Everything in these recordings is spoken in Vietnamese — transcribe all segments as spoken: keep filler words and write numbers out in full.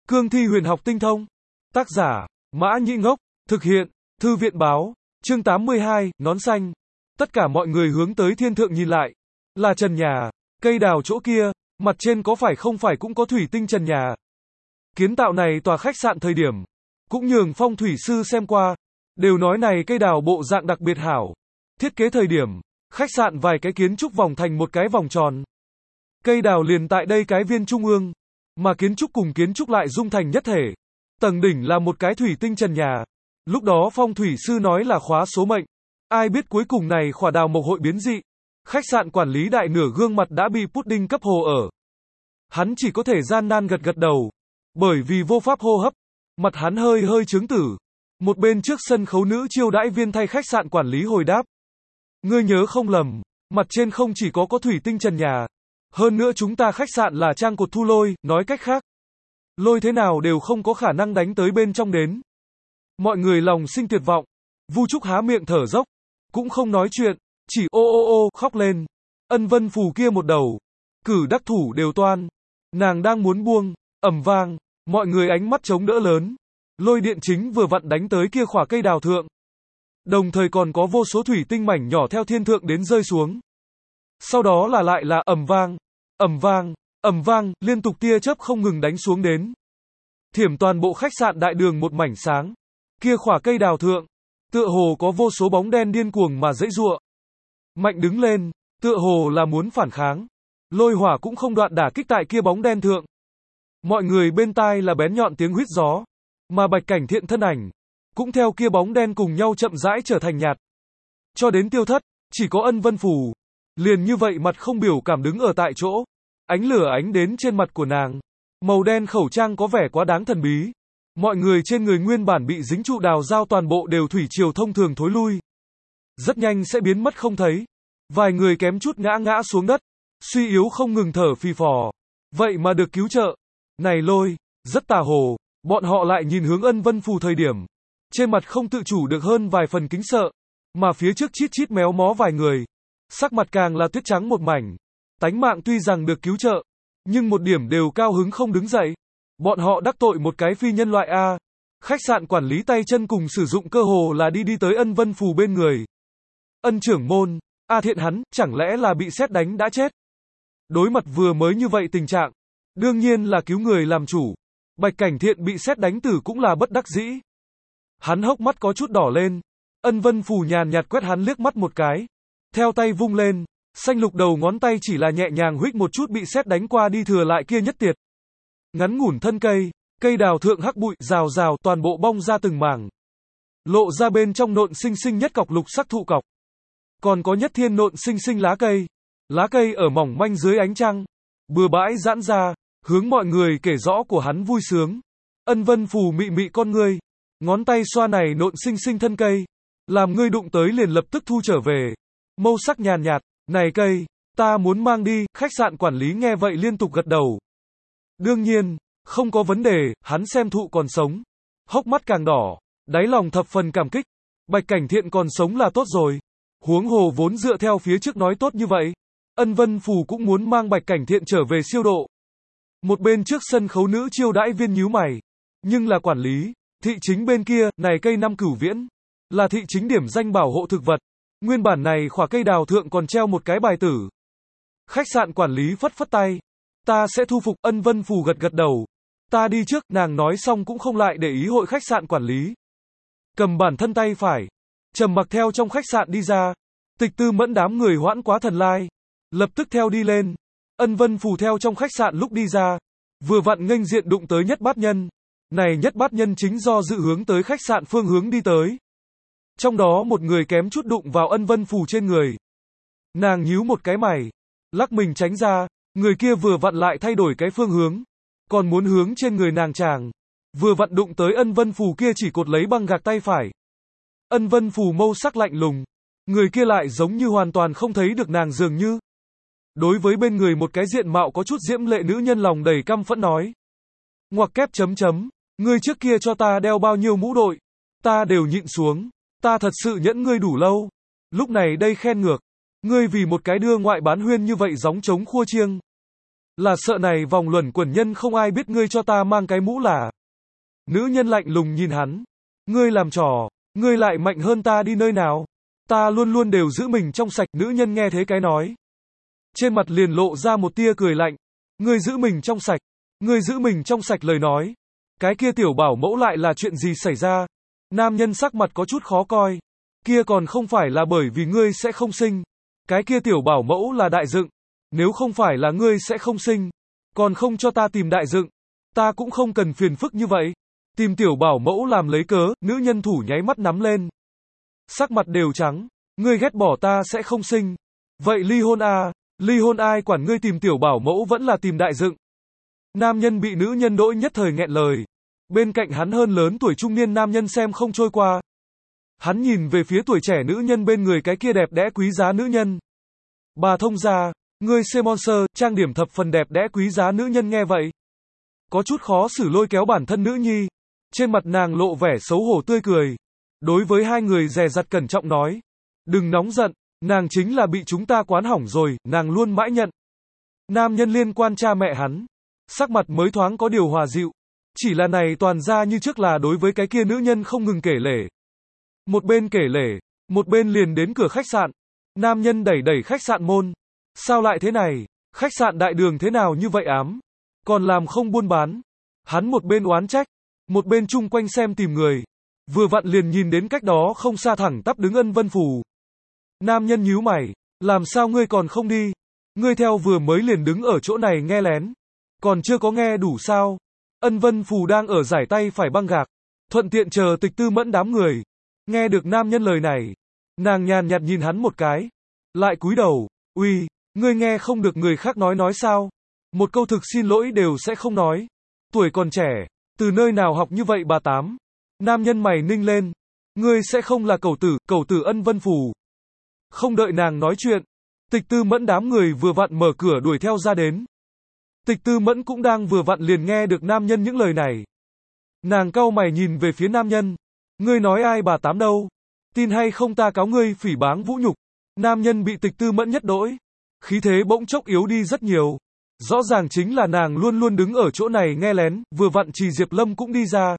Cương thi huyền học tinh thông. Tác giả, Mã Nhĩ Ngốc. Thực hiện, Thư viện báo. Chương tám mươi hai, nón xanh. Tất cả mọi người hướng tới thiên thượng nhìn lại. Là trần nhà. Cây đào chỗ kia, mặt trên có phải không phải cũng có thủy tinh trần nhà. Kiến tạo này tòa khách sạn thời điểm, cũng nhường phong thủy sư xem qua. Đều nói này cây đào bộ dạng đặc biệt hảo. Thiết kế thời điểm, khách sạn vài cái kiến trúc vòng thành một cái vòng tròn. Cây đào liền tại đây cái viên trung ương. Mà kiến trúc cùng kiến trúc lại dung thành nhất thể. Tầng đỉnh là một cái thủy tinh trần nhà. Lúc đó phong thủy sư nói là khóa số mệnh. Ai biết cuối cùng này khỏa đào mộc hội biến dị. Khách sạn quản lý đại nửa gương mặt đã bị pudding cấp hồ ở. Hắn chỉ có thể gian nan gật gật đầu. Bởi vì vô pháp hô hấp. Mặt hắn hơi hơi chướng tử. Một bên trước sân khấu nữ chiêu đãi viên thay khách sạn quản lý hồi đáp. Ngươi nhớ không lầm. Mặt trên không chỉ có có thủy tinh trần nhà. Hơn nữa chúng ta khách sạn là trang cột thu lôi, nói cách khác. Lôi thế nào đều không có khả năng đánh tới bên trong đến. Mọi người lòng sinh tuyệt vọng. Vu Trúc há miệng thở dốc. Cũng không nói chuyện. Chỉ ô ô ô khóc lên. Ân Vân Phù kia một đầu. Cử đắc thủ đều toan. Nàng đang muốn buông. Ầm vang. Mọi người ánh mắt chống đỡ lớn. Lôi điện chính vừa vặn đánh tới kia khỏa cây đào thượng. Đồng thời còn có vô số thủy tinh mảnh nhỏ theo thiên thượng đến rơi xuống. Sau đó là lại là ầm vang. Ầm vang. Ầm vang. Liên tục tia chớp không ngừng đánh xuống đến. Thiểm toàn bộ khách sạn đại đường một mảnh sáng. Kia khỏa cây đào thượng. Tựa hồ có vô số bóng đen điên cuồng mà dãy giụa. Mạnh đứng lên. Tựa hồ là muốn phản kháng. Lôi hỏa cũng không đoạn đả kích tại kia bóng đen thượng. Mọi người bên tai là bén nhọn tiếng huýt gió. Mà Bạch Cảnh Thiện thân ảnh. Cũng theo kia bóng đen cùng nhau chậm rãi trở thành nhạt. Cho đến tiêu thất. Chỉ có Ân Vân Phù. Liền như vậy mặt không biểu cảm đứng ở tại chỗ. Ánh lửa ánh đến trên mặt của nàng. Màu đen khẩu trang có vẻ quá đáng thần bí. Mọi người trên người nguyên bản bị dính trụ đào dao toàn bộ đều thủy triều thông thường thối lui. Rất nhanh sẽ biến mất không thấy. Vài người kém chút ngã ngã xuống đất. Suy yếu không ngừng thở phì phò. Vậy mà được cứu trợ. Này Lôi, rất tà hồ. Bọn họ lại nhìn hướng Ân Vân Phù thời điểm. Trên mặt không tự chủ được hơn vài phần kính sợ. Mà phía trước chít chít méo mó vài người. Sắc mặt càng là tuyết trắng một mảnh. Tánh mạng tuy rằng được cứu trợ. Nhưng một điểm đều cao hứng không đứng dậy. Bọn họ đắc tội một cái phi nhân loại A. Khách sạn quản lý tay chân cùng sử dụng cơ hồ là đi đi tới Ân Vân Phù bên người. Ân trưởng môn, A Thiện hắn, chẳng lẽ là bị sét đánh đã chết? Đối mặt vừa mới như vậy tình trạng. Đương nhiên là cứu người làm chủ. Bạch Cảnh Thiện bị sét đánh tử cũng là bất đắc dĩ. Hắn hốc mắt có chút đỏ lên. Ân Vân Phù nhàn nhạt quét hắn liếc mắt một cái. Theo tay vung lên. Xanh lục đầu ngón tay chỉ là nhẹ nhàng huých một chút bị sét đánh qua đi thừa lại kia nhất tiệt. Ngắn ngủn thân cây, cây đào thượng hắc bụi, rào rào, toàn bộ bong ra từng mảng. Lộ ra bên trong nộn xinh xinh nhất cọc lục sắc thụ cọc. Còn có nhất thiên nộn xinh xinh lá cây. Lá cây ở mỏng manh dưới ánh trăng. Bừa bãi giãn ra, hướng mọi người kể rõ của hắn vui sướng. Ân Vân Phù mị mị con ngươi. Ngón tay xoa này nộn xinh xinh thân cây. Làm ngươi đụng tới liền lập tức thu trở về. Mâu sắc nhàn nhạt, này cây, ta muốn mang đi, khách sạn quản lý nghe vậy liên tục gật đầu. Đương nhiên, không có vấn đề, hắn xem thụ còn sống. Hốc mắt càng đỏ, đáy lòng thập phần cảm kích. Bạch Cảnh Thiện còn sống là tốt rồi. Huống hồ vốn dựa theo phía trước nói tốt như vậy. Ân Vân Phù cũng muốn mang Bạch Cảnh Thiện trở về siêu độ. Một bên trước sân khấu nữ chiêu đãi viên nhíu mày. Nhưng là quản lý, thị chính bên kia, này cây năm cửu viễn. Là thị chính điểm danh bảo hộ thực vật. Nguyên bản này khỏa cây đào thượng còn treo một cái bài tử. Khách sạn quản lý phất phất tay. Ta sẽ thu phục. Ân Vân Phù gật gật đầu. Ta đi trước, nàng nói xong cũng không lại để ý hội khách sạn quản lý. Cầm bản thân tay phải. Trầm mặc theo trong khách sạn đi ra. Tịch Tư Mẫn đám người hoãn quá thần lai. Lập tức theo đi lên. Ân Vân Phù theo trong khách sạn lúc đi ra. Vừa vặn nghênh diện đụng tới Nhất Bát Nhân. Này Nhất Bát Nhân chính do dự hướng tới khách sạn phương hướng đi tới. Trong đó một người kém chút đụng vào Ân Vân Phù trên người. Nàng nhíu một cái mày. Lắc mình tránh ra. Người kia vừa vặn lại thay đổi cái phương hướng. Còn muốn hướng trên người nàng chàng. Vừa vặn đụng tới Ân Vân Phù kia chỉ cột lấy băng gạc tay phải. Ân Vân Phù mâu sắc lạnh lùng. Người kia lại giống như hoàn toàn không thấy được nàng dường như. Đối với bên người một cái diện mạo có chút diễm lệ nữ nhân lòng đầy căm phẫn nói. Ngoặc kép chấm chấm. Ngươi trước kia cho ta đeo bao nhiêu mũ đội. Ta đều nhịn xuống. Ta thật sự nhẫn ngươi đủ lâu. Lúc này đây khen ngược. Ngươi vì một cái đưa ngoại bán huyên như vậy gióng trống khua chiêng. Là sợ này vòng luẩn quẩn nhân không ai biết ngươi cho ta mang cái mũ là. Nữ nhân lạnh lùng nhìn hắn. Ngươi làm trò, ngươi lại mạnh hơn ta đi nơi nào. Ta luôn luôn đều giữ mình trong sạch. Nữ nhân nghe thế cái nói. Trên mặt liền lộ ra một tia cười lạnh. Ngươi giữ mình trong sạch. Ngươi giữ mình trong sạch lời nói. Cái kia tiểu bảo mẫu lại là chuyện gì xảy ra? Nam nhân sắc mặt có chút khó coi. Kia còn không phải là bởi vì ngươi sẽ không sinh. Cái kia tiểu bảo mẫu là đại dựng. Nếu không phải là ngươi sẽ không sinh. Còn không cho ta tìm đại dựng. Ta cũng không cần phiền phức như vậy. Tìm tiểu bảo mẫu làm lấy cớ. Nữ nhân thủ nháy mắt nắm lên. Sắc mặt đều trắng. Ngươi ghét bỏ ta sẽ không sinh. Vậy ly hôn à? Ly hôn ai quản ngươi tìm tiểu bảo mẫu vẫn là tìm đại dựng. Nam nhân bị nữ nhân đỗi nhất thời nghẹn lời. Bên cạnh hắn hơn lớn tuổi trung niên nam nhân xem không trôi qua. Hắn nhìn về phía tuổi trẻ nữ nhân bên người cái kia đẹp đẽ quý giá nữ nhân. Bà thông gia, ngươi Semonser, trang điểm thập phần đẹp đẽ quý giá nữ nhân nghe vậy. Có chút khó xử lôi kéo bản thân nữ nhi. Trên mặt nàng lộ vẻ xấu hổ tươi cười. Đối với hai người dè dặt cẩn trọng nói. Đừng nóng giận, nàng chính là bị chúng ta quán hỏng rồi, nàng luôn mãi nhận. Nam nhân liên quan cha mẹ hắn. Sắc mặt mới thoáng có điều hòa dịu. Chỉ là này toàn ra như trước là đối với cái kia nữ nhân không ngừng kể lể. Một bên kể lể, một bên liền đến cửa khách sạn. Nam nhân đẩy đẩy khách sạn môn. Sao lại thế này? Khách sạn đại đường thế nào như vậy ám? Còn làm không buôn bán. Hắn một bên oán trách, một bên chung quanh xem tìm người. Vừa vặn liền nhìn đến cách đó không xa thẳng tắp đứng Ân Vân Phù. Nam nhân nhíu mày, làm sao ngươi còn không đi? Ngươi theo vừa mới liền đứng ở chỗ này nghe lén. Còn chưa có nghe đủ sao? Ân Vân Phù đang ở giải tay phải băng gạc. Thuận tiện chờ Tịch Tư Mẫn đám người. Nghe được nam nhân lời này. Nàng nhàn nhạt nhìn hắn một cái. Lại cúi đầu. Uy, ngươi nghe không được người khác nói nói sao? Một câu thực xin lỗi đều sẽ không nói. Tuổi còn trẻ. Từ nơi nào học như vậy bà tám? Nam nhân mày ninh lên. Ngươi sẽ không là cẩu tử, cẩu tử Ân Vân Phù. Không đợi nàng nói chuyện. Tịch Tư Mẫn đám người vừa vặn mở cửa đuổi theo ra đến. Tịch Tư Mẫn cũng đang vừa vặn liền nghe được nam nhân những lời này. Nàng cau mày nhìn về phía nam nhân. Ngươi nói ai bà tám đâu? Tin hay không ta cáo ngươi phỉ báng vũ nhục. Nam nhân bị Tịch Tư Mẫn nhất đỗi. Khí thế bỗng chốc yếu đi rất nhiều. Rõ ràng chính là nàng luôn luôn đứng ở chỗ này nghe lén, vừa vặn Trì Diệp Lâm cũng đi ra.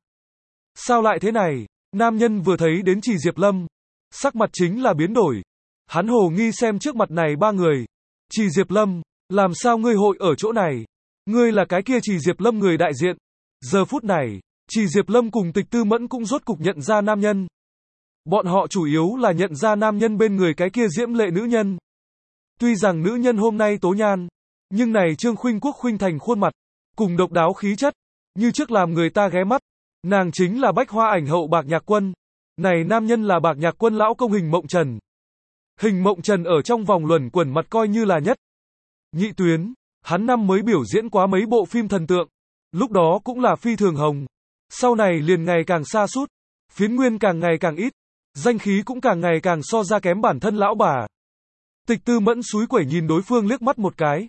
Sao lại thế này? Nam nhân vừa thấy đến Trì Diệp Lâm. Sắc mặt chính là biến đổi. Hắn hồ nghi xem trước mặt này ba người. Trì Diệp Lâm, làm sao ngươi hội ở chỗ này? Ngươi là cái kia Trì Diệp Lâm người đại diện. Giờ phút này, Trì Diệp Lâm cùng Tịch Tư Mẫn cũng rốt cục nhận ra nam nhân. Bọn họ chủ yếu là nhận ra nam nhân bên người cái kia diễm lệ nữ nhân. Tuy rằng nữ nhân hôm nay tố nhan, nhưng này Trương Khuynh Quốc khuynh thành khuôn mặt, cùng độc đáo khí chất, như trước làm người ta ghé mắt. Nàng chính là Bách Hoa ảnh hậu Bạc Nhạc Quân. Này nam nhân là Bạc Nhạc Quân lão công Hình Mộng Trần. Hình Mộng Trần ở trong vòng luẩn quẩn mặt coi như là nhất. Nhị tuyến, hắn năm mới biểu diễn quá mấy bộ phim thần tượng. Lúc đó cũng là phi thường hồng. Sau này liền ngày càng sa sút, phiến nguyên càng ngày càng ít, danh khí cũng càng ngày càng so ra kém bản thân lão bà. Tịch Tư Mẫn xúi quẩy nhìn đối phương liếc mắt một cái.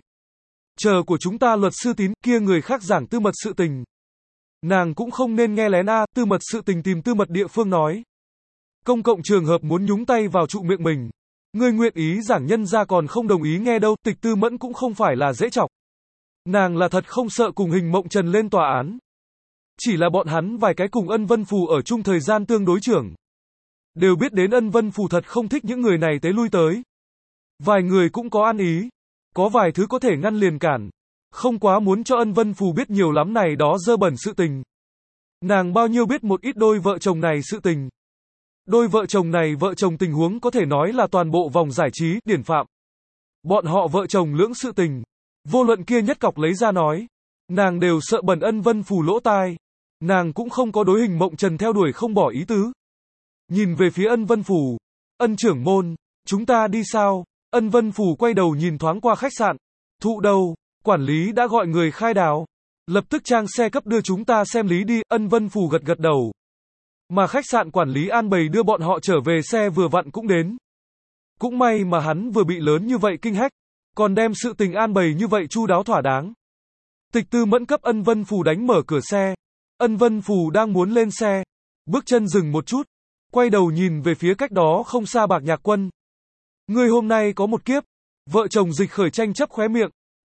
Chờ của chúng ta luật sư Tín, kia người khác giảng tư mật sự tình. Nàng cũng không nên nghe lén a, tư mật sự tình tìm tư mật địa phương nói. Công cộng trường hợp muốn nhúng tay vào trụ miệng mình. Ngươi nguyện ý giảng nhân ra còn không đồng ý nghe đâu, Tịch Tư Mẫn cũng không phải là dễ chọc. Nàng là thật không sợ cùng Hình Mộng Trần lên tòa án. Chỉ là bọn hắn vài cái cùng Ân Vân Phù ở chung thời gian tương đối trưởng. Đều biết đến Ân Vân Phù thật không thích những người này tới lui tới. Vài người cũng có ăn ý. Có vài thứ có thể ngăn liền cản. Không quá muốn cho Ân Vân Phù biết nhiều lắm này đó dơ bẩn sự tình. Nàng bao nhiêu biết một ít đôi vợ chồng này sự tình. Đôi vợ chồng này vợ chồng tình huống có thể nói là toàn bộ vòng giải trí, điển phạm. Bọn họ vợ chồng lưỡng sự tình. Vô luận kia nhất cọc lấy ra nói. Nàng đều sợ bẩn Ân Vân Phù lỗ tai. Nàng cũng không có đối Hình Mộng Trần theo đuổi không bỏ ý tứ. Nhìn về phía Ân Vân Phù. Ân trưởng môn, chúng ta đi sao? Ân Vân Phù quay đầu nhìn thoáng qua khách sạn. Thụ đầu, quản lý đã gọi người khai đào. Lập tức trang xe cấp đưa chúng ta xem lý đi. Ân Vân Phù gật gật đầu. Mà khách sạn quản lý an bày đưa bọn họ trở về xe vừa vặn cũng đến. Cũng may mà hắn vừa bị lớn như vậy kinh hách. Còn đem sự tình an bày như vậy chu đáo thỏa đáng. Tịch Tư Mẫn cấp Ân Vân Phù đánh mở cửa xe. Ân Vân Phù đang muốn lên xe. Bước chân dừng một chút. Quay đầu nhìn về phía cách đó không xa Bạc Nhạc Quân. Ngươi hôm nay có một kiếp. Vợ chồng Dịch Khởi tranh chấp khóe miệng.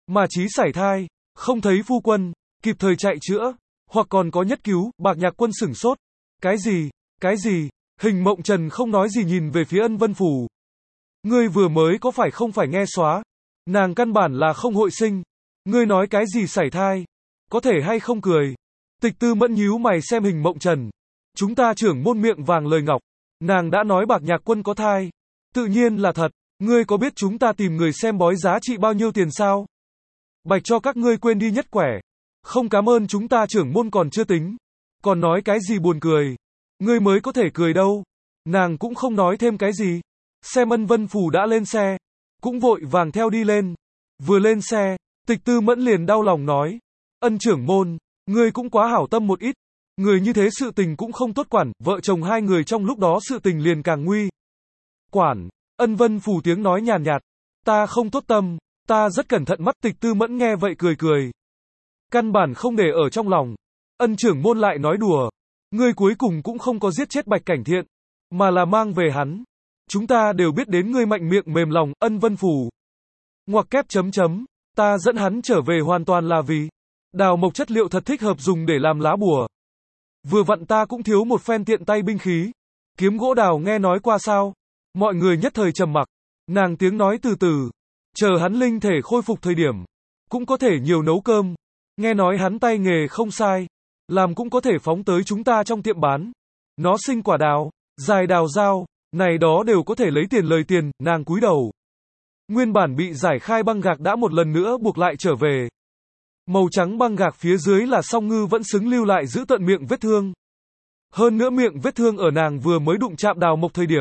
mà chí sảy thai, không thấy phu quân, kịp thời chạy chữa, hoặc còn có nhất cứu, Bạc Nhạc Quân sửng sốt. Cái gì, cái gì, Hình Mộng Trần không nói gì nhìn về phía Ân Vân Phù. Ngươi vừa mới có phải không phải nghe xóa, nàng căn bản là không hội sinh, ngươi nói cái gì sảy thai, có thể hay không cười. Tịch Tư Mẫn nhíu mày xem Hình Mộng Trần. Chúng ta trưởng môn miệng vàng lời ngọc, nàng đã nói Bạc Nhạc Quân có thai, tự nhiên là thật, ngươi có biết chúng ta tìm người xem bói giá trị bao nhiêu tiền sao? Bạch cho các ngươi quên đi nhất quẻ, không cảm ơn chúng ta trưởng môn còn chưa tính, còn nói cái gì buồn cười, ngươi mới có thể cười đâu. Nàng cũng không nói thêm cái gì, xem Ân Vân Phù đã lên xe, cũng vội vàng theo đi lên. Vừa lên xe, Tịch Tư Mẫn liền đau lòng nói, Ân trưởng môn, ngươi cũng quá hảo tâm một ít, người như thế sự tình cũng không tốt quản, vợ chồng hai người trong lúc đó sự tình liền càng nguy. Quản, Ân Vân Phù tiếng nói nhàn nhạt, ta không tốt tâm, ta rất cẩn thận. Mắt Tịch Tư Mẫn nghe vậy cười cười, căn bản không để ở trong lòng. Ân trưởng môn lại nói đùa, ngươi cuối cùng cũng không có giết chết Bạch Cảnh Thiện, mà là mang về hắn. Chúng ta đều biết đến ngươi mạnh miệng mềm lòng, Ân Vân Phù. Ngoặc kép chấm chấm, ta dẫn hắn trở về hoàn toàn là vì đào mộc chất liệu thật thích hợp dùng để làm lá bùa. Vừa vặn ta cũng thiếu một phen tiện tay binh khí. Kiếm gỗ đào nghe nói qua sao? Mọi người nhất thời trầm mặc. Nàng tiếng nói từ từ, chờ hắn linh thể khôi phục thời điểm, cũng có thể nhiều nấu cơm. Nghe nói hắn tay nghề không sai, làm cũng có thể phóng tới chúng ta trong tiệm bán. Nó sinh quả đào, dài đào dao, này đó đều có thể lấy tiền lời tiền. Nàng cúi đầu. Nguyên bản bị giải khai băng gạc đã một lần nữa buộc lại trở về. Màu trắng băng gạc phía dưới là song ngư vẫn xứng lưu lại giữ tận miệng vết thương. Hơn nữa miệng vết thương ở nàng vừa mới đụng chạm đào mộc thời điểm,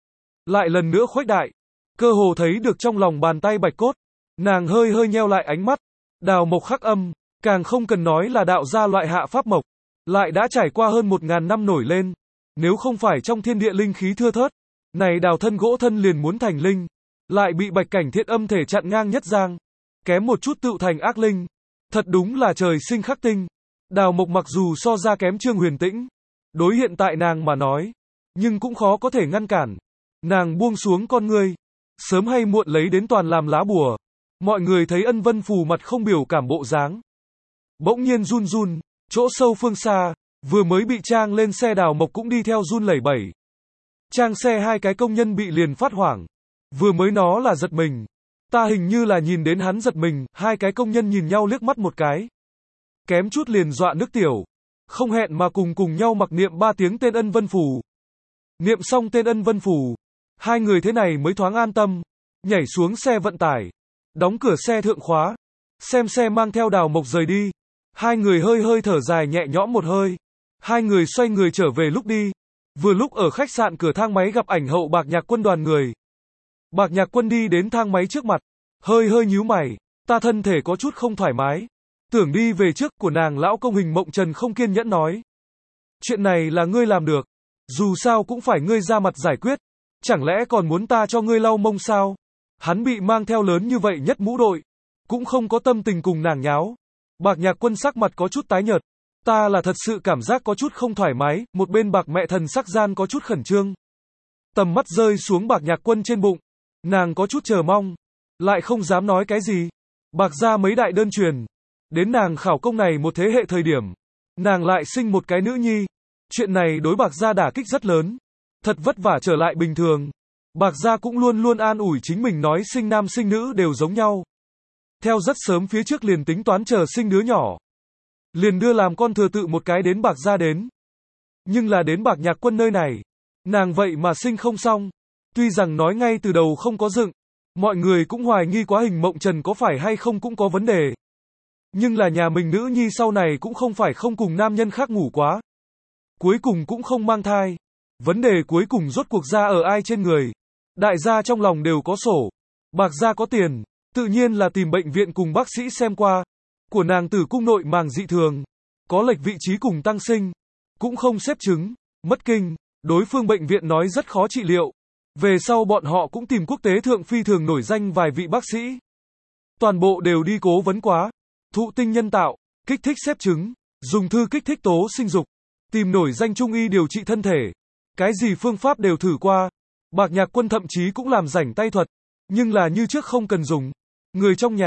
lại lần nữa khuếch đại, cơ hồ thấy được trong lòng bàn tay bạch cốt. Nàng hơi hơi nheo lại ánh mắt. Đào mộc khắc âm, càng không cần nói là đạo gia loại hạ pháp mộc, lại đã trải qua hơn một ngàn năm nổi lên. Nếu không phải trong thiên địa linh khí thưa thớt, này đào thân gỗ thân liền muốn thành linh, lại bị Bạch Cảnh Thiện âm thể chặn ngang nhất giang, kém một chút tựu thành ác linh. Thật đúng là trời sinh khắc tinh. Đào mộc mặc dù so ra kém Trương Huyền Tĩnh, đối hiện tại nàng mà nói, nhưng cũng khó có thể ngăn cản. Nàng buông xuống con ngươi, sớm hay muộn lấy đến toàn làm lá bùa. Mọi người thấy Ân Vân Phù mặt không biểu cảm bộ dáng, bỗng nhiên run run, chỗ sâu phương xa, vừa mới bị trang lên xe đào mộc cũng đi theo run lẩy bẩy. Trang xe hai cái công nhân bị liền phát hoảng, vừa mới nó là giật mình. Ta hình như là nhìn đến hắn giật mình, hai cái công nhân nhìn nhau liếc mắt một cái, kém chút liền dọa nước tiểu, không hẹn mà cùng cùng nhau mặc niệm ba tiếng tên Ân Vân Phù. Niệm xong tên Ân Vân Phù, hai người thế này mới thoáng an tâm, nhảy xuống xe vận tải, đóng cửa xe thượng khóa, xem xe mang theo đào mộc rời đi. Hai người hơi hơi thở dài nhẹ nhõm một hơi, hai người xoay người trở về lúc đi. Vừa lúc ở khách sạn cửa thang máy gặp ảnh hậu Bạc Nhạc Quân đoàn người. Bạc Nhạc Quân đi đến thang máy trước mặt, hơi hơi nhíu mày, ta thân thể có chút không thoải mái, tưởng đi về trước. Của nàng lão công Hình Mộng Trần không kiên nhẫn nói, chuyện này là ngươi làm được, dù sao cũng phải ngươi ra mặt giải quyết, chẳng lẽ còn muốn ta cho ngươi lau mông sao? Hắn bị mang theo lớn như vậy nhất mũ đội, cũng không có tâm tình cùng nàng nháo. Bạc Nhạc Quân sắc mặt có chút tái nhợt, ta là thật sự cảm giác có chút không thoải mái. Một bên Bạc mẹ thần sắc gian có chút khẩn trương, tầm mắt rơi xuống Bạc Nhạc Quân trên bụng, nàng có chút chờ mong, lại không dám nói cái gì. Bạc ra mấy đại đơn truyền, đến nàng khảo công này một thế hệ thời điểm, nàng lại sinh một cái nữ nhi. Chuyện này đối Bạc gia đả kích rất lớn, thật vất vả trở lại bình thường. Bạc gia cũng luôn luôn an ủi chính mình nói sinh nam sinh nữ đều giống nhau. Theo rất sớm phía trước liền tính toán chờ sinh đứa nhỏ, liền đưa làm con thừa tự một cái đến Bạc gia đến. Nhưng là đến Bạc Nhạc Quân nơi này, nàng vậy mà sinh không xong. Tuy rằng nói ngay từ đầu không có dựng, mọi người cũng hoài nghi quá Hình Mộng Trần có phải hay không cũng có vấn đề. Nhưng là nhà mình nữ nhi sau này cũng không phải không cùng nam nhân khác ngủ quá, cuối cùng cũng không mang thai. Vấn đề cuối cùng rốt cuộc ra ở ai trên người, đại gia trong lòng đều có sổ. Bạc gia có tiền, tự nhiên là tìm bệnh viện cùng bác sĩ xem qua. Của nàng tử cung nội màng dị thường, có lệch vị trí cùng tăng sinh, cũng không xếp trứng, mất kinh. Đối phương bệnh viện nói rất khó trị liệu. Về sau bọn họ cũng tìm quốc tế thượng phi thường nổi danh vài vị bác sĩ, toàn bộ đều đi cố vấn quá. Thụ tinh nhân tạo, kích thích xếp trứng, dùng thư kích thích tố sinh dục, tìm nổi danh trung y điều trị thân thể, cái gì phương pháp đều thử qua. Bạc Nhạc Quân thậm chí cũng làm rảnh tay thuật, nhưng là như trước không cần dùng. Người trong nhà,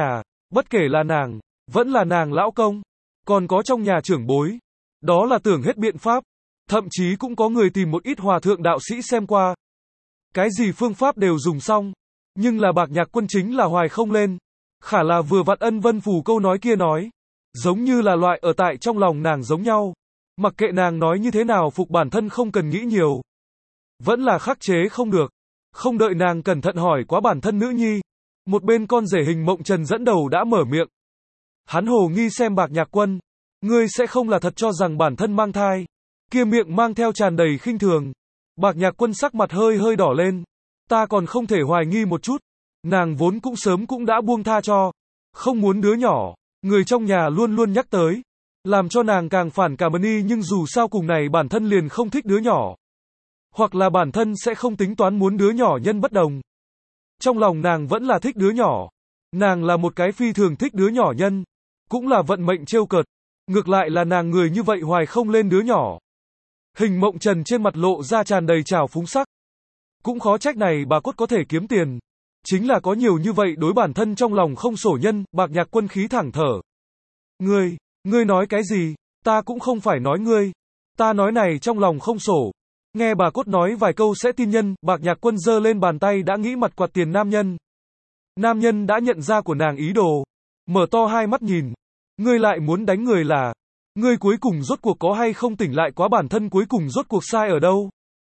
Bất kể là nàng, vẫn là nàng lão công, còn có trong nhà trưởng bối. Đó là tưởng hết biện pháp. Thậm chí cũng có người tìm một ít hòa thượng đạo sĩ xem qua. Cái gì phương pháp đều dùng xong. Nhưng là Bạc Nhạc Quân chính là hoài không lên. Khả là vừa vặn Ân Vân Phù câu nói kia nói. Giống như là loại ở tại trong lòng nàng giống nhau. Mặc kệ nàng nói như thế nào phục bản thân không cần nghĩ nhiều. Vẫn là khắc chế không được. Không đợi nàng cẩn thận hỏi quá bản thân nữ nhi. Một bên con rể Hình Mộng Trần dẫn đầu đã mở miệng. Hắn hồ nghi xem Bạc Nhạc Quân. Ngươi sẽ không là thật cho rằng bản thân mang thai. Kia miệng mang theo tràn đầy khinh thường. Bạc Nhạc Quân sắc mặt hơi hơi đỏ lên. Ta còn không thể hoài nghi một chút. Nàng vốn cũng sớm cũng đã buông tha cho. Không muốn đứa nhỏ. Người trong nhà luôn luôn nhắc tới. Làm cho nàng càng phản cảm ơn y, nhưng dù sao cùng này bản thân liền không thích đứa nhỏ. Hoặc là bản thân sẽ không tính toán muốn đứa nhỏ nhân bất đồng. Trong lòng nàng vẫn là thích đứa nhỏ. Nàng là một cái phi thường thích đứa nhỏ nhân. Cũng là vận mệnh trêu cợt. Ngược lại là nàng người như vậy hoài không lên đứa nhỏ. Hình Mộng Trần trên mặt lộ ra tràn đầy trào phúng sắc. Cũng khó trách này bà cốt có thể kiếm tiền. Chính là có nhiều như vậy đối bản thân trong lòng không sổ nhân. Bạc Nhạc Quân khí thẳng thở. Ngươi, ngươi nói cái gì? Ta cũng không phải nói ngươi. Ta nói này trong lòng không sổ. Nghe bà cốt nói vài câu sẽ tin nhân. Bạc Nhạc Quân giơ lên bàn tay đã nghĩ mặt quạt tiền nam nhân. Nam nhân đã nhận ra của nàng ý đồ. Mở to hai mắt nhìn. Ngươi lại muốn đánh người là. Ngươi cuối cùng rốt cuộc có hay không tỉnh lại quá bản thân cuối cùng rốt cuộc sai ở đâu?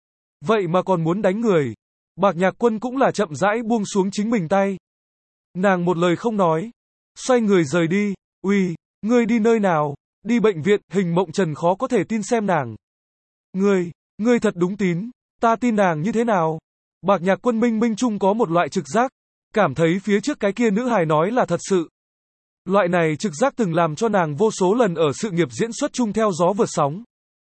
Vậy mà còn muốn đánh người. Bạc Nhạc Quân cũng là chậm rãi buông xuống chính mình tay. Nàng một lời không nói. Xoay người rời đi. Uy, ngươi đi nơi nào? Đi bệnh viện. Hình Mộng Trần khó có thể tin xem nàng. Ngươi, ngươi thật đúng tín. Ta tin nàng như thế nào? Bạc Nhạc Quân minh minh chung có một loại trực giác. Cảm thấy phía trước cái kia nữ hài nói là thật sự. Loại này trực giác từng làm cho nàng vô số lần ở sự nghiệp diễn xuất chung theo gió vượt sóng.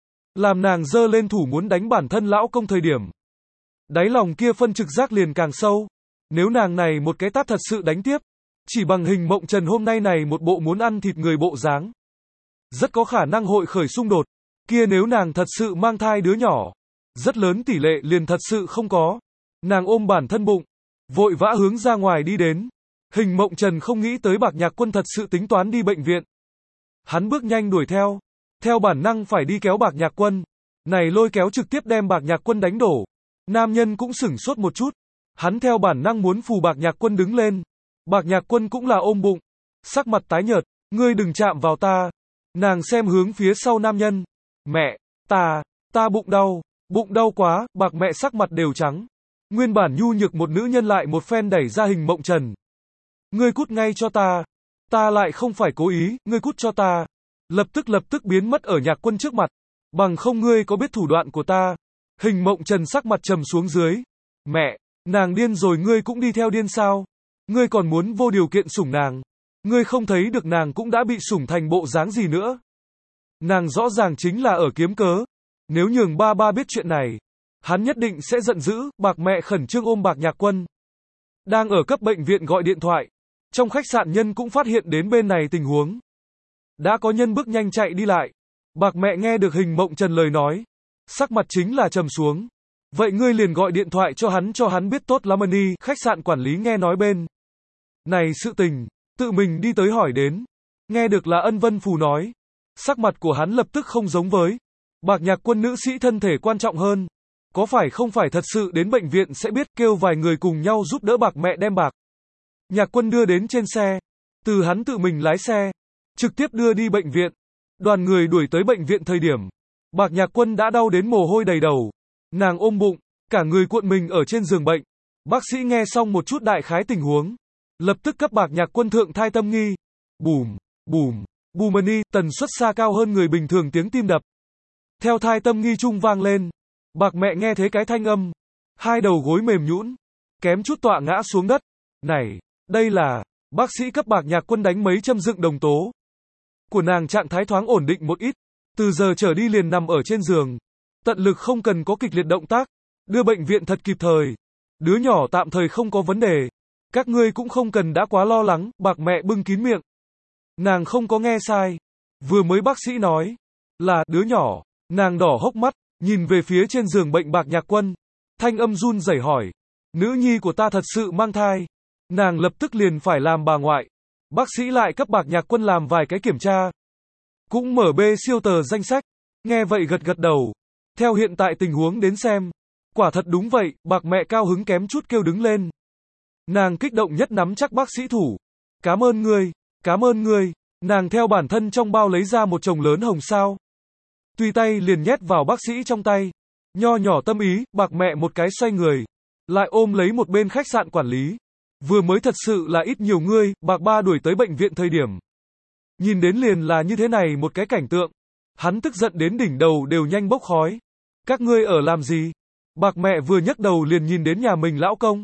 Làm nàng giơ lên thủ muốn đánh bản thân lão công thời điểm. Đáy lòng kia phân trực giác liền càng sâu. Nếu nàng này một cái tát thật sự đánh tiếp. Chỉ bằng Hình Mộng Trần hôm nay này một bộ muốn ăn thịt người bộ dáng. Rất có khả năng hội khởi xung đột. Kia nếu nàng thật sự mang thai đứa nhỏ. Rất lớn tỷ lệ liền thật sự không có. Nàng ôm bản thân bụng. Vội vã hướng ra ngoài đi đến. Hình Mộng Trần không nghĩ tới Bạc Nhạc Quân thật sự tính toán đi bệnh viện. Hắn bước nhanh đuổi theo. Theo bản năng phải đi kéo Bạc Nhạc Quân. Này lôi kéo trực tiếp đem Bạc Nhạc Quân đánh đổ. Nam nhân cũng sửng sốt một chút. Hắn theo bản năng muốn phù Bạc Nhạc Quân đứng lên. Bạc Nhạc Quân cũng là ôm bụng. Sắc mặt tái nhợt. Ngươi đừng chạm vào ta. Nàng xem hướng phía sau nam nhân. Mẹ, ta, ta bụng đau. Bụng đau quá. Bạc mẹ sắc mặt đều trắng. Nguyên bản nhu nhược một nữ nhân lại một phen đẩy ra Hình Mộng Trần. Ngươi cút ngay cho ta. Ta lại không phải cố ý, ngươi cút cho ta. Lập tức lập tức biến mất ở Nhạc Quân trước mặt. Bằng không ngươi có biết thủ đoạn của ta. Hình Mộng Trần sắc mặt trầm xuống dưới. Mẹ, nàng điên rồi ngươi cũng đi theo điên sao? Ngươi còn muốn vô điều kiện sủng nàng. Ngươi không thấy được nàng cũng đã bị sủng thành bộ dáng gì nữa. Nàng rõ ràng chính là ở kiếm cớ. Nếu nhường ba ba biết chuyện này, hắn nhất định sẽ giận dữ. Bạc mẹ khẩn trương ôm Bạc Nhạc Quân. Đang ở cấp bệnh viện gọi điện thoại. Trong khách sạn nhân cũng phát hiện đến bên này tình huống. Đã có nhân bước nhanh chạy đi lại. Bạc mẹ nghe được Hình Mộng Trần lời nói. Sắc mặt chính là trầm xuống. Vậy ngươi liền gọi điện thoại cho hắn cho hắn biết tốt lắm đi. Khách sạn quản lý nghe nói bên này sự tình. Tự mình đi tới hỏi đến. Nghe được là Ân Vân Phù nói. Sắc mặt của hắn lập tức không giống với. Bạc Nhạc Quân nữ sĩ thân thể quan trọng hơn. Có phải không phải thật sự đến bệnh viện sẽ biết kêu vài người cùng nhau giúp đỡ Bạc mẹ đem Bạc Nhạc Quân đưa đến trên xe. Từ hắn tự mình lái xe. Trực tiếp đưa đi bệnh viện. Đoàn người đuổi tới bệnh viện thời điểm. Bạc Nhạc Quân đã đau đến mồ hôi đầy đầu. Nàng ôm bụng. Cả người cuộn mình ở trên giường bệnh. Bác sĩ nghe xong một chút đại khái tình huống. Lập tức cấp Bạc Nhạc Quân thượng thai tâm nghi. Bùm, bùm, bùm ni, tần suất xa cao hơn người bình thường tiếng tim đập. Theo thai tâm nghi chung vang lên. Bạc mẹ nghe thấy cái thanh âm. Hai đầu gối mềm nhũn. Kém chút tọa ngã xuống đất. Này, đây là, bác sĩ cấp Bạc Nhạc Quân đánh mấy châm dựng đồng tố. Của nàng trạng thái thoáng ổn định một ít. Từ giờ trở đi liền nằm ở trên giường. Tận lực không cần có kịch liệt động tác. Đưa bệnh viện thật kịp thời. Đứa nhỏ tạm thời không có vấn đề. Các ngươi cũng không cần đã quá lo lắng. Bạc mẹ bưng kín miệng. Nàng không có nghe sai. Vừa mới bác sĩ nói. Là, đứa nhỏ. Nàng đỏ hốc mắt. Nhìn về phía trên giường bệnh Bạc Nhạc Quân. Thanh âm run rẩy hỏi. Nữ nhi của ta thật sự mang thai. Nàng lập tức liền phải làm bà ngoại. Bác sĩ lại cấp Bạc Nhạc Quân làm vài cái kiểm tra. Cũng mở bê siêu tờ danh sách. Nghe vậy gật gật đầu. Theo hiện tại tình huống đến xem. Quả thật đúng vậy, Bạc mẹ cao hứng kém chút kêu đứng lên. Nàng kích động nhất nắm chắc bác sĩ thủ. Cảm ơn ngươi, cảm ơn ngươi. Nàng theo bản thân trong bao lấy ra một chồng lớn hồng sao. Tùy tay liền nhét vào bác sĩ trong tay. Nho nhỏ tâm ý, Bạc mẹ một cái xoay người. Lại ôm lấy một bên khách sạn quản lý. Vừa mới thật sự là ít nhiều ngươi, Bạc ba đuổi tới bệnh viện thời điểm. Nhìn đến liền là như thế này một cái cảnh tượng. Hắn tức giận đến đỉnh đầu đều nhanh bốc khói. Các ngươi ở làm gì? Bạc mẹ vừa nhấc đầu liền nhìn đến nhà mình lão công.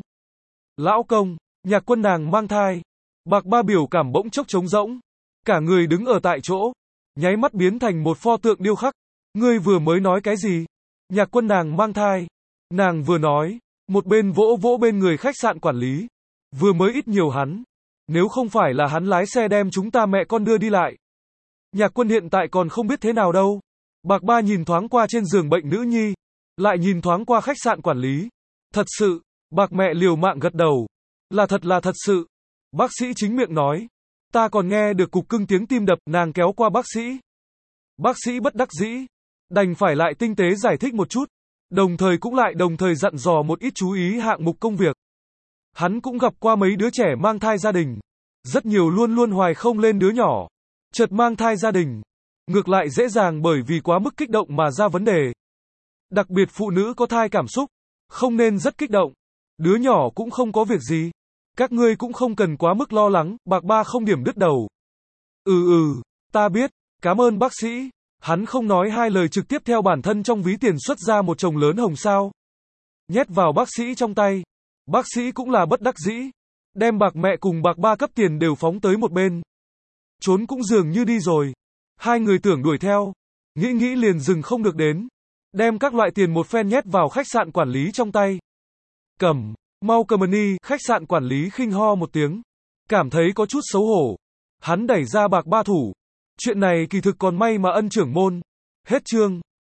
Lão công, Nhạc Quân nàng mang thai. Bạc ba biểu cảm bỗng chốc trống rỗng. Cả người đứng ở tại chỗ. Nháy mắt biến thành một pho tượng điêu khắc. Ngươi vừa mới nói cái gì? Nhạc Quân nàng mang thai. Nàng vừa nói. Một bên vỗ vỗ bên người khách sạn quản lý. Vừa mới ít nhiều hắn. Nếu không phải là hắn lái xe đem chúng ta mẹ con đưa đi lại. Nhạc Quân hiện tại còn không biết thế nào đâu. Bạc ba nhìn thoáng qua trên giường bệnh nữ nhi. Lại nhìn thoáng qua khách sạn quản lý. Thật sự. Bạc mẹ liều mạng gật đầu. Là thật là thật sự. Bác sĩ chính miệng nói. Ta còn nghe được cục cưng tiếng tim đập, nàng kéo qua bác sĩ. Bác sĩ bất đắc dĩ. Đành phải lại tinh tế giải thích một chút. Đồng thời cũng lại đồng thời dặn dò một ít chú ý hạng mục công việc. Hắn cũng gặp qua mấy đứa trẻ mang thai gia đình. Rất nhiều luôn luôn hoài không lên đứa nhỏ. Chợt mang thai gia đình. Ngược lại dễ dàng bởi vì quá mức kích động mà ra vấn đề. Đặc biệt phụ nữ có thai cảm xúc. Không nên rất kích động. Đứa nhỏ cũng không có việc gì. Các ngươi cũng không cần quá mức lo lắng, Bạc ba không điểm đứt đầu. Ừ ừ, ta biết, cảm ơn bác sĩ. Hắn không nói hai lời trực tiếp theo bản thân trong ví tiền xuất ra một chồng lớn hồng sao. Nhét vào bác sĩ trong tay. Bác sĩ cũng là bất đắc dĩ. Đem Bạc mẹ cùng Bạc ba cấp tiền đều phóng tới một bên. Trốn cũng dường như đi rồi. Hai người tưởng đuổi theo. Nghĩ nghĩ liền dừng không được đến. Đem các loại tiền một phen nhét vào khách sạn quản lý trong tay. Cầm, mau cầm đi, khách sạn quản lý khinh ho một tiếng. Cảm thấy có chút xấu hổ. Hắn đẩy ra Bạc ba thủ. Chuyện này kỳ thực còn may mà ân trưởng môn. Hết chương.